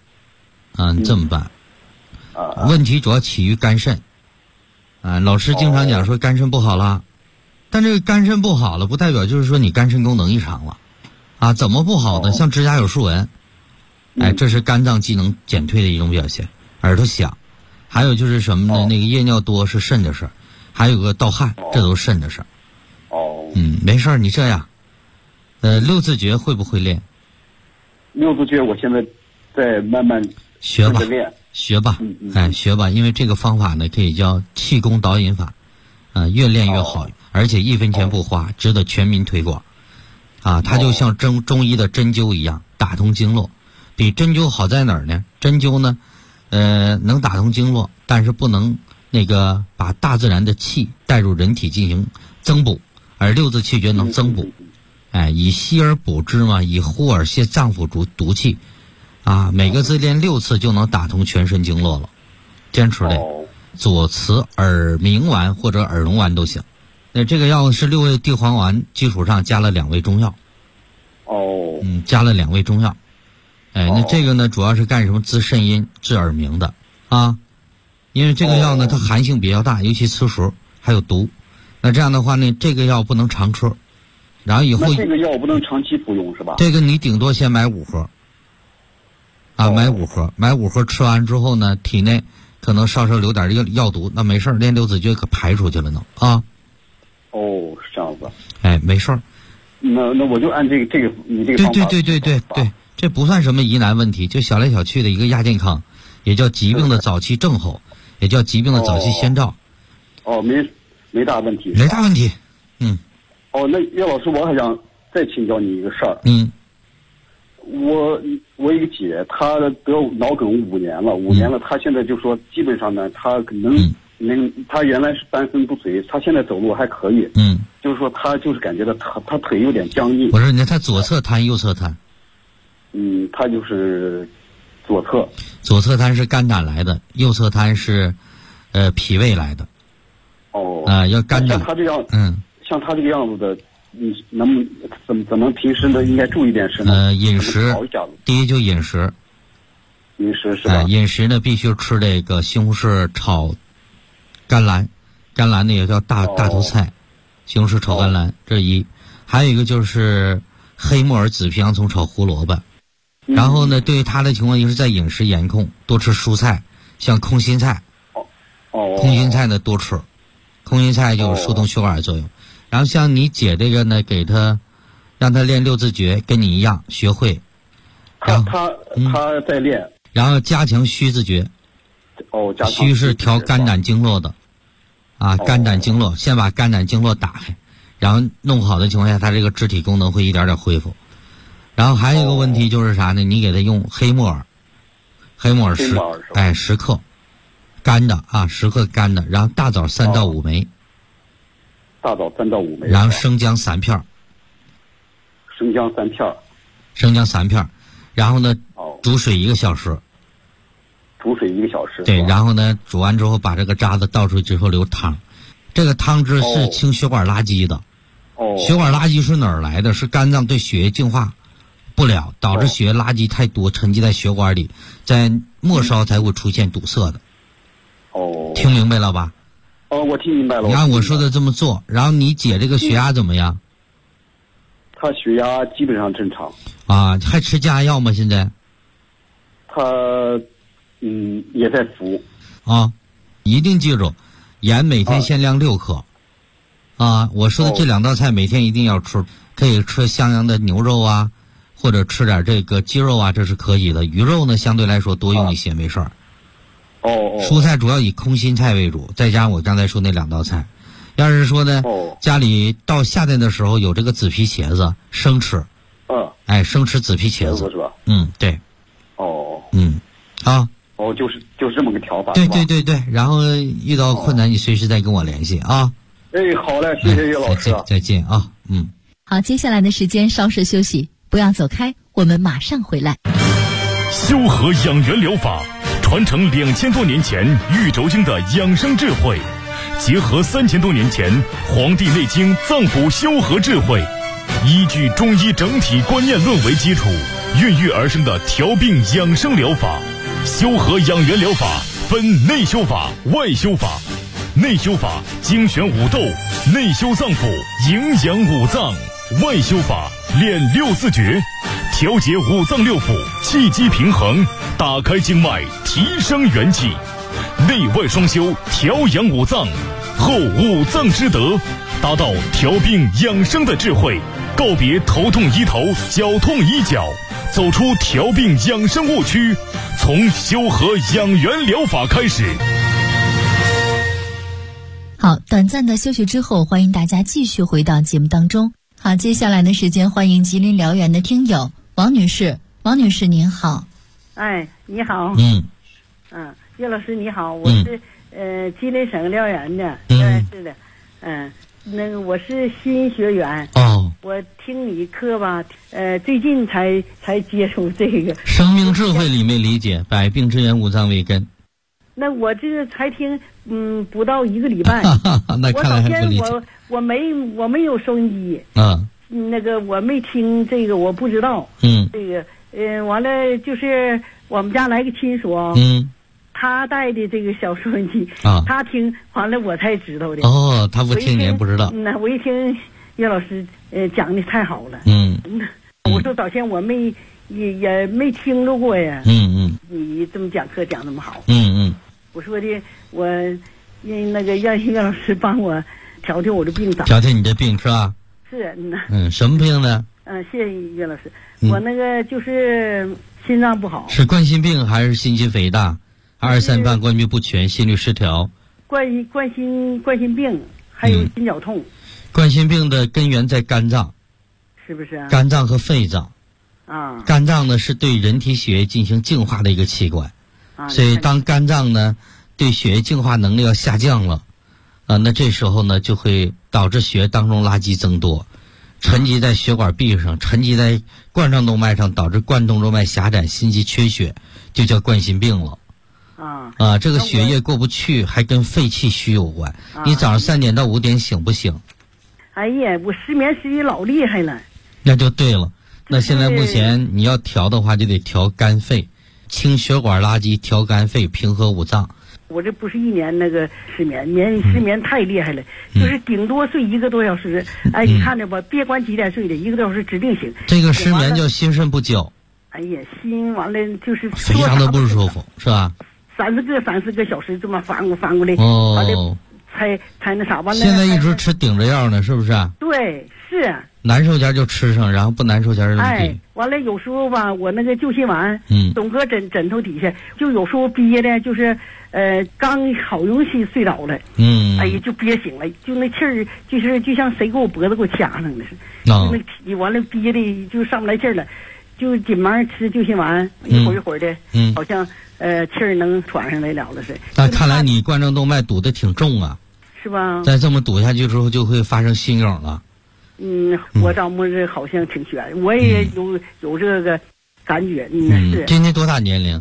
问题主要起于肝肾老师经常讲说肝肾不好了，但这个肝肾不好了不代表就是说你肝肾功能异常了怎么不好呢？像指甲有竖纹这是肝脏机能减退的一种表现，耳朵响，还有就是什么呢？那个夜尿多是肾的事儿，还有个盗汗，这都是肾的事儿。没事儿，你这样，6字诀会不会练 ？6字诀我现在在慢慢学吧， 学吧，因为这个方法呢可以叫气功导引法，越练越好，而且1分钱不花，值得全民推广。 啊，它就像中医的针灸一样，打通经络。比针灸好在哪儿呢？针灸呢，能打通经络，但是不能把大自然的气带入人体进行增补，而六字气诀能增补。以息而补之嘛，以呼而泻脏腑毒气，啊，每个字练6次就能打通全身经络了。坚持练，左慈耳鸣丸或者耳聋丸都行。那这个药是6味地黄丸基础上加了2味中药。加了2味中药。那这个呢，主要是干什么？滋肾阴、治耳鸣的啊。因为这个药呢，它寒性比较大，尤其吃熟还有毒。那这样的话呢，这个药不能常吃。然后以后这个药不能长期服用是吧？ 这个你顶多先买5盒，买5盒吃完之后呢，体内可能稍留点药毒，那没事，练6字诀可排出去了呢啊。 是这样子。 没事。 那我就按这个你这个方法。 对，这不算什么疑难问题，就小来小去的一个亚健康，也叫疾病的早期症候，也叫疾病的早期先兆。 没大问题。 没大问题。 那岳老师，我还想再请教你一个事儿。我一个姐，她得脑梗5年了，她现在就说基本上呢，她她原来是半身不遂，她现在走路还可以。就是说她就是感觉到她腿有点僵硬。 我说她左侧瘫右侧瘫。 她就是左侧。 左侧瘫是肝胆来的，右侧瘫是脾胃来的。要肝胆。 像她这样，像他这个样子的，怎么平时呢应该注意点什么？ 饮食，第一就饮食。 饮食是吧？ 饮食呢必须吃这个西红柿炒甘蓝，甘蓝呢也叫大头菜，西红柿炒甘蓝，这是一。还有一个就是黑木耳、紫皮洋葱炒胡萝卜。然后呢，对于他的情况就是在饮食严控，多吃蔬菜，像空心菜。空心菜呢多吃，空心菜就有疏通血管的作用。然后像你姐这个呢，让她练6字诀，跟你一样学会。 她在练。 然后加强虚字诀。虚是调肝胆经络的，肝胆经络，先把肝胆经络打开，然后弄好的情况下，她这个肢体功能会一点点恢复。然后还有一个问题就是啥呢？你给她用黑木耳10克，干的10克干的，然后大枣3到5枚。 大枣3到5枚， 然后生姜3片。 生姜3片，然后呢，煮水1个小时。对，然后呢，煮完之后把这个渣子倒出去之后留汤，这个汤汁是清血管垃圾的。血管垃圾是哪儿来的？是肝脏对血液净化不了，导致血液垃圾太多沉积在血管里，在末梢才会出现堵塞的。听明白了吧？ 我听明白了。 你按我说的这么做，然后你姐这个血压怎么样？ 她血压基本上正常。 还吃降压药吗？现在？ 她也在服。 一定记住，盐每天限量6克。我说的这2道菜每天一定要吃，可以吃像样的牛肉或者吃点这个鸡肉这是可以的。鱼肉呢相对来说多用一些，没事儿。蔬菜主要以空心菜为主，再加上我刚才说那2道菜。要是说呢，家里到夏天的时候有这个紫皮茄子生吃。生吃紫皮茄子是吧？ 对。 就是这么个调法。 对，然后遇到困难你随时再跟我联系啊。 好嘞，谢谢岳老师。 再见啊。 好，接下来的时间稍事休息，不要走开，我们马上回来。 修和养元疗法传承2000多年前玉轴经的养生智慧，结合3000多年前《黄帝内经》脏腑修和智慧，依据中医整体观念论为基础，孕育而生的调病养生疗法。修和养元疗法分内修法、外修法。内修法精选五斗，内修脏腑，营养五脏；外修法练6字诀，调节五脏六腑，气机平衡，打开经脉，提升元气。内外双修，调养五脏，后五脏之德，达到调病养生的智慧，告别头痛医头，脚痛医脚，走出调病养生误区，从修和养元疗法开始。 好，短暂的休息之后，欢迎大家继续回到节目当中。好。 好，接下来的时间欢迎吉林辽源的听友王女士。王女士您好。 哎，你好。岳老师你好，我是吉林省辽源的，是的，那个我是新学员。我听你课吧，最近才接触这个生命智慧里面理解百病之源五脏为根。 那我这个才听不到1个礼拜。 那看来还不理解。 我没有收音机。那个我没听这个，我不知道。这个完了就是我们家来个亲属。他带的这个小收音机。他听完了我才知道的。 他不听你也不知道。 我一听岳老师讲的太好了。我说早先我也没听着过呀。你这么讲课讲那么好。我说的我那个让岳老师帮我调调我的病调调你的病是吧？ 是。 什么病呢？ 谢谢岳老师。我那个就是心脏不好。 是冠心病还是心肌肥大？2、3瓣冠军不全，心律失调。 冠心病还有心绞痛。 冠心病的根源在肝脏。 是不是？ 肝脏和肺脏。肝脏呢是对人体血液进行净化的一个器官。所以当肝脏呢对血液净化能力要下降了，那这时候呢就会导致血液当中垃圾增多，沉积在血管壁上，沉积在冠状动脉上，导致冠动动脉狭窄，心肌缺血，就叫冠心病了。这个血液过不去还跟肺气虚有关。你早上3点到5点醒不醒？ 哎呀，我失眠失的老厉害了。 那就对了。那现在目前你要调的话，就得调肝肺，清血管垃圾，调肝肺，平和五脏。 我这不是1年那个失眠太厉害了，就是顶多睡1个多小时。你看着吧，别管几点睡的，1个多小时指定醒。 这个失眠叫心肾不交。 哎呀，心完了就是非常的不舒服，是吧 ？30个小时这么翻过来，完了才那啥完了。 现在一直吃顶着药呢，是不是？ 对，是。 难受前就吃上，然后不难受前就给。 完了有时候吧，我那个救心丸，总搁枕头底下，就有时候憋的，就是刚好容易睡着了，哎呀就憋醒了，就那气儿，就像谁给我脖子给我掐上了似的，就那完了憋的就上不来气儿了，就紧忙吃救心丸，一会儿的，好像气儿能喘上来了似的。 那看来你冠状动脉堵得挺重啊， 是吧？ 再这么堵下去之后，就会发生心梗了。 我找摸着好像挺悬，我也有这个感觉。是。 今年多大年龄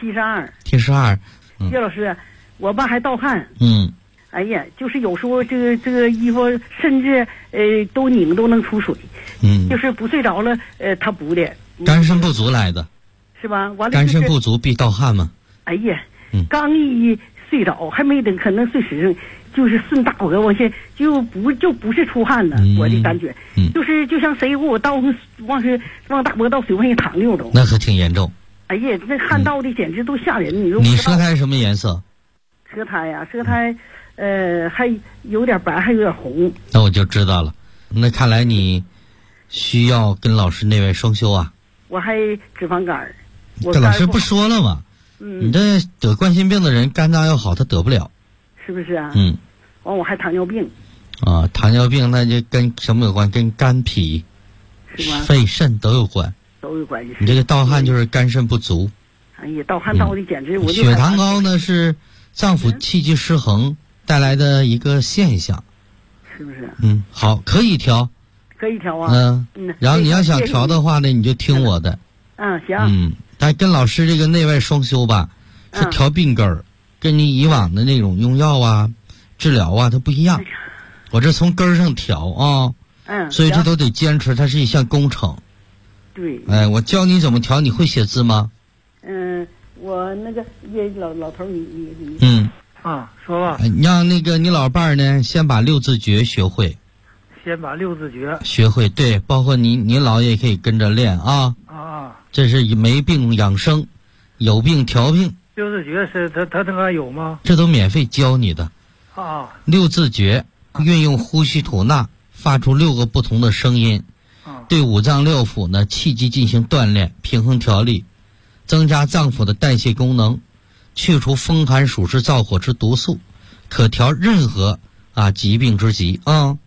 ？72。 岳老师，我爸还盗汗。哎呀，就是有时候这个衣服甚至都拧都能出水。就是不睡着了，他补的。 肝肾不足来的。 是吧？完了。 肝肾不足必盗汗吗？ 哎呀，刚一睡着还没等可能睡实上。就是顺大脖往下，就不是出汗了，我的感觉，就像谁给我倒往大脖倒水往下淌溜都。 那可挺严重。 哎呀，那汗倒的简直都吓人。 你舌苔什么颜色？ 舌苔呀，还有点白，还有点红。 那我就知道了。那看来你需要跟老师内外双修啊。 我还脂肪肝。 这老师不说了吗？你这得冠心病的人肝脏要好，他得不了。 是不是啊？完我还糖尿病。 糖尿病那就跟什么有关？跟肝脾、肺肾都有关。 都有关系。 你这个盗汗就是肝肾不足。 哎呀，盗汗盗的简直我就。 血糖高呢是脏腑气机失衡带来的一个现象。 是不是？ 好，可以调。 可以调啊。 然后你要想调的话呢，你就听我的。 行。 但跟老师这个内外双修吧，是调病根儿。跟你以往的那种用药啊、治疗啊，它不一样。我这从根儿上调啊。所以这都得坚持，它是一项工程。 对。 我教你怎么调，你会写字吗？ 我那个老头你。 说吧。 你让那个你老伴儿呢，先把6字诀学会。 先把6字诀学会，对，包括你姥爷也可以跟着练啊。这是没病养生，有病调病。 6字诀是他那个有吗？ 这都免费教你的。6字诀运用呼吸吐纳，发出6个不同的声音，对五脏六腑呢气机进行锻炼，平衡调理，增加脏腑的代谢功能，去除风寒暑湿燥火之毒素，可调任何疾病之疾啊。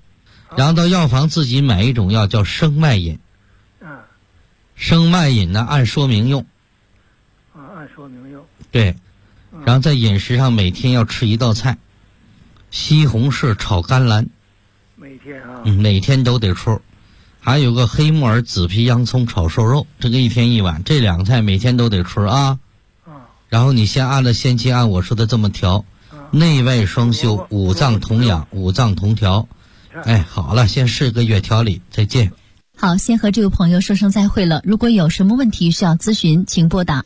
然后到药房自己买一种药叫生脉饮。生脉饮呢，按说明用。 按说明用。 对。然后在饮食上每天要吃一道菜，西红柿炒甘蓝。 每天啊。 每天都得吃。还有个黑木耳紫皮洋葱炒瘦肉，这个1天1碗，这2个菜每天都得吃啊。然后你先按了先期按我说的这么调，内外双修，五脏同养，五脏同调。哎，好了，先试个月调理，再见。 好，先和这位朋友说声再会了。如果有什么问题需要咨询，请拨打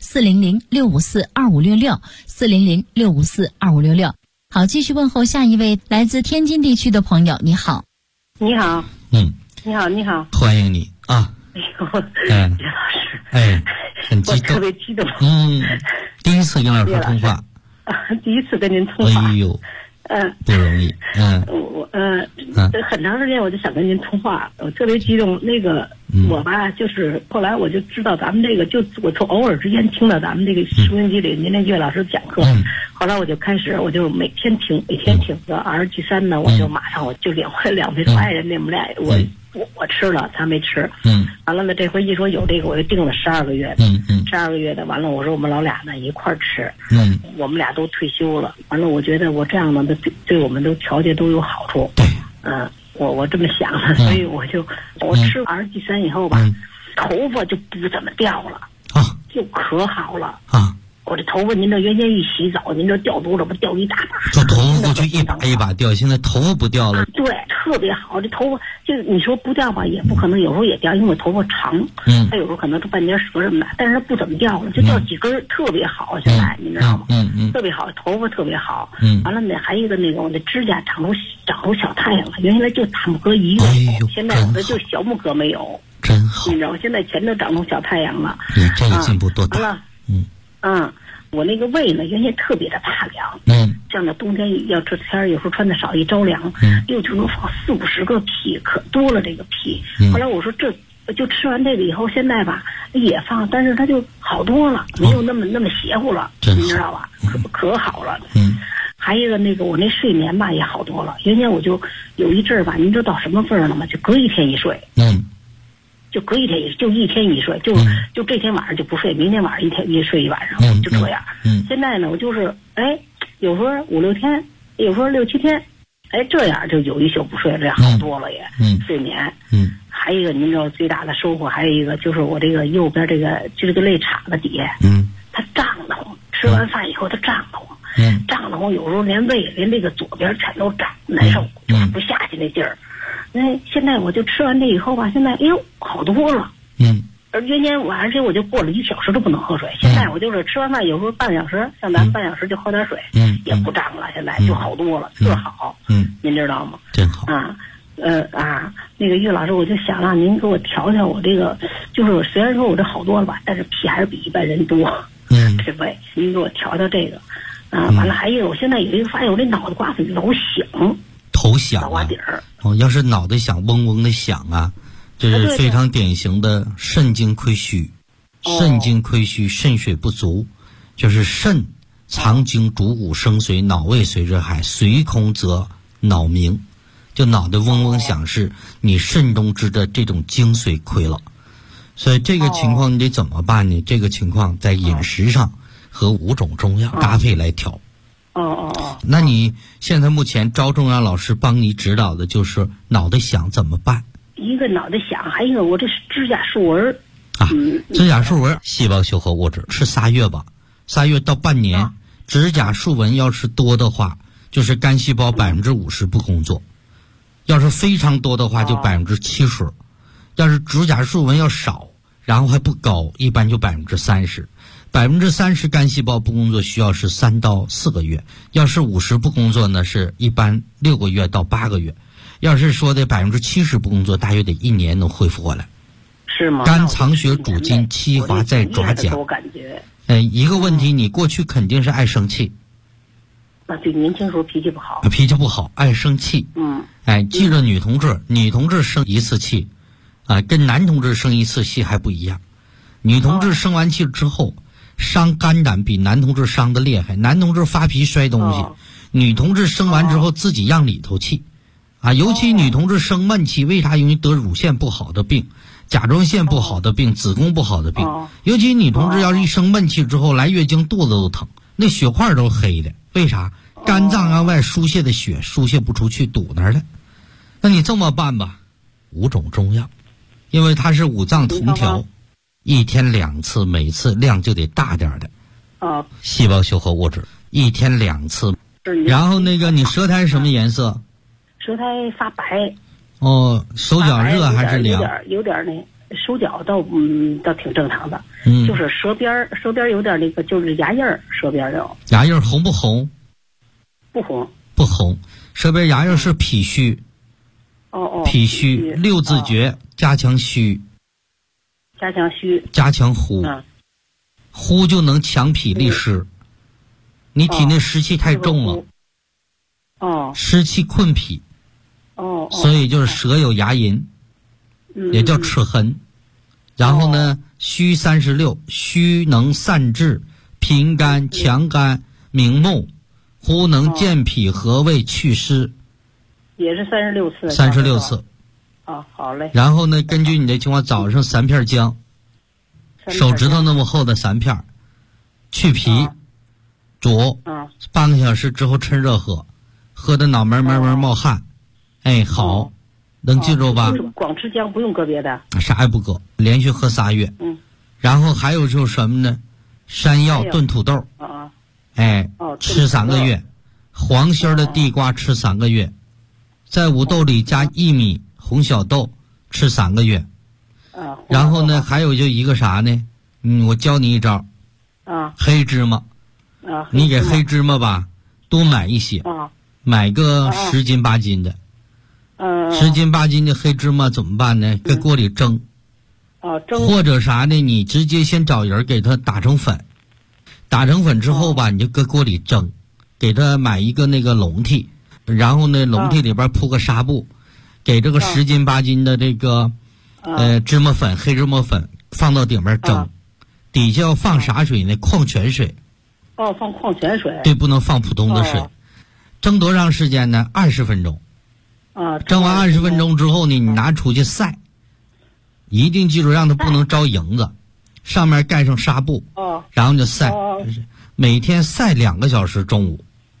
400-654-2566，400-654-2566。好，继续问候下一位来自天津地区的朋友。你好。 你好。你好。 欢迎你啊。 哎呦， 袁老师。 哎，很激动。 我特别激动。 第一次跟老师通话。 第一次跟您通话。 哎呦。不容易。 很长时间我就想跟您通话，我特别激动。那个我吧，就是后来我就知道咱们这个，就我从偶尔之间听到咱们这个收音机里您那岳老师讲课，后来我就开始，我就每天听个RG3呢，我就马上我就两回说爱人那么俩，我吃了，他没吃。完了呢，这回一说有这个，我就定了12个月。12个月的，完了我说我们老俩呢一块儿吃。我们俩都退休了，完了我觉得我这样呢对我们都条件都有好处。我这么想的，所以我吃RG3以后吧，头发就不怎么掉了，就可好了。我这头发，您这原先一洗澡，您这掉多少吧？掉一大把。 这头发过去一把一把掉，现在头发不掉了。 对，特别好。这头发就你说不掉吧，也不可能，有时候也掉，因为我头发长。它有时候可能是半截舌什么的，但是它不怎么掉了，就掉几根，特别好。现在你知道吗？特别好，头发特别好。完了呢，还一个那个我的指甲长出小太阳了，原来就大拇哥一个，现在我的就小拇哥没有。 真好。 你知道吗？现在全都长出小太阳了。 你这个进步多大？ 完了。我那个胃呢，原先特别的怕凉。这样的冬天要这天有时候穿的少，一着凉，又就能放40-50个屁，可多了这个屁。后来我说这就吃完这个以后，现在吧也放，但是它就好多了，没有那么邪乎了，你知道吧？可好了。还有一个那个我那睡眠吧也好多了，原先我就有一阵儿吧，您知道到什么份儿了吗？就隔一天一睡。就隔一天就1天一睡，就这天晚上就不睡，明天晚上一睡一晚上，就这样。现在呢，我就是有时候5-6天，有时候6-7天，这样就有一宿不睡，这样好多了也。睡眠。还有一个您知道最大的收获，还有一个就是我这个右边这个就这个肋叉子底下，它胀得慌，吃完饭以后它胀得慌，胀得慌，有时候连这个左边全都胀，难受，就是不下去那劲儿。现在我就吃完这以后吧，现在好多了。而原先晚上我就过了1小时都不能喝水，现在我就是吃完饭有时候半小时，像咱们半小时就喝点水，也不胀了，现在就好多了，特好。您知道吗？ 真好。 那个岳老师，我就想让您给我调调我这个，就是虽然说我这好多了吧，但是屁还是比一般人多。这回您给我调调这个。完了还有我现在有一个发现，我这脑袋瓜子老响。 头响脑瓜底儿。 要是脑袋响嗡嗡的响啊，这是非常典型的肾经亏虚。肾经亏虚，肾水不足，就是肾藏精主骨生髓，脑胃随之害，髓空则脑鸣，就脑袋嗡嗡响，是你肾中之的这种精髓亏了。所以这个情况你得怎么办呢？这个情况在饮食上和5种中药搭配来调。那你现在目前招中让老师帮你指导的就是脑袋响怎么办？ 一个脑袋响，还有一个我这是指甲树纹指甲树纹细胞修合物质吃3月吧，3月到半年。指甲树纹要是多的话，就是肝细胞50%不工作；要是非常多的话，就70%；要是指甲树纹要少，然后还不高，一般就30%。30%肝细胞不工作需要是3到4个月，要是50%不工作呢，是一般6个月到8个月。要是说的70%不工作，大约得1年能恢复过来。 是吗？ 肝藏血主筋，气华在爪甲。 我感觉。 一个问题，你过去肯定是爱生气。 对，年轻时候脾气不好。 脾气不好，爱生气。记着女同志生一次气，跟男同志生一次气还不一样。女同志生完气之后，伤肝胆比男同志伤的厉害，男同志发脾摔东西，女同志生完之后自己让里头气， 啊，尤其女同志生闷气，为啥容易得乳腺不好的病、甲状腺不好的病、子宫不好的病？尤其女同志要是一生闷气之后来月经，肚子都疼，那血块都黑的，为啥？肝脏往外输泄的血输泄不出去，堵那儿了。那你这么办吧，5种中药，因为它是五脏同调，1天2次，每次量就得大点的。细胞修合物质，1天2次。然后那个你舌苔什么颜色？ 舌苔发白。 手脚热还是凉？ 有点那手脚倒挺正常的。就是舌边有点那个，就是牙印儿，舌边有。 牙印红不红？ 不红。 不红。舌边牙印是脾虚。脾虚，6字诀，加强虚。 加强虚。 加强呼。呼就能强脾利湿。你体内湿气太重了。湿气困脾。所以就是舌有牙龈，也叫齿痕。然后呢，虚36，虚能散滞，平肝强肝明目，呼能健脾和胃祛湿。 也是36次。 36次。 好嘞。 然后呢，根据你的情况，早上3片姜，手指头那么厚的3片，去皮，煮，8个小时之后趁热喝，喝的脑门冒汗。好，能记住吧？ 光吃姜不用搁别的， 啥也不搁，连续喝3月。然后还有就是什么呢？山药炖土豆，吃3个月；黄心的地瓜吃3个月，在五豆里加薏米、红小豆吃3个月。然后呢，还有就一个啥呢？我教你一招。黑芝麻。你给黑芝麻吧，多买一些，买个10斤8斤的。10斤8斤的黑芝麻怎么办呢？搁锅里蒸。或者啥呢？你直接先找人给它打成粉，打成粉之后吧，你就搁锅里蒸，给它买一个那个笼屉，然后呢，笼屉里边铺个纱布，给这个10斤8斤的这个芝麻粉、黑芝麻粉放到顶边蒸，底下要放啥水呢？矿泉水。 放矿泉水。 对，不能放普通的水。蒸多长时间呢？20分钟。蒸完20分钟之后呢，你拿出去晒，一定记住让它不能招蝇子，上面盖上纱布，然后就晒，每天晒2个小时，中午。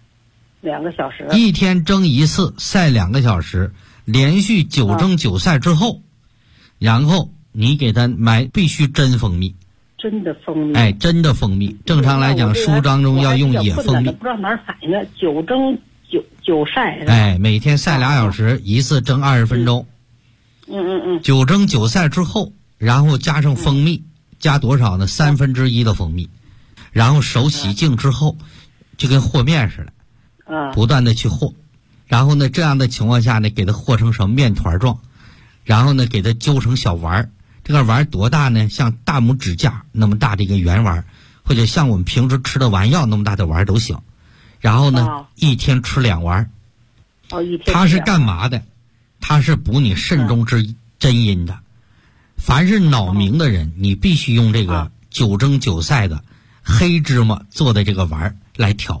2个小时。 1天蒸1次，晒2个小时，连续9蒸9晒之后，然后你给它买必须真蜂蜜。 真的蜂蜜。 真的蜂蜜。正常来讲，书当中要用野蜂蜜。 不知道哪儿买呢？9蒸9晒。 每天晒2小时，一次蒸20分钟。9蒸9晒之后，然后加上蜂蜜，加多少呢？1/3的蜂蜜，然后手洗净之后，就跟和面似的，不断的去和。然后呢，这样的情况下呢，给它和成什么面团状，然后呢，给它揪成小丸儿。这个丸儿多大呢？像大拇指甲那么大的一个圆丸，或者像我们平时吃的丸药那么大的丸都行。然后呢，1天吃2丸。它是干嘛的？它是补你肾中之真阴的。凡是脑鸣的人，你必须用这个9蒸9晒的黑芝麻做的这个丸来调。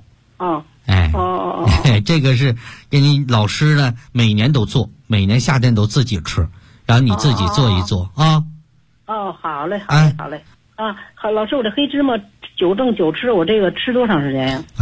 这个是给你老师呢，每年都做，每年夏天都自己吃，然后你自己做一做啊。 好嘞，好嘞。好，老师，我这黑芝麻9蒸9吃，我这个吃多长时间呀？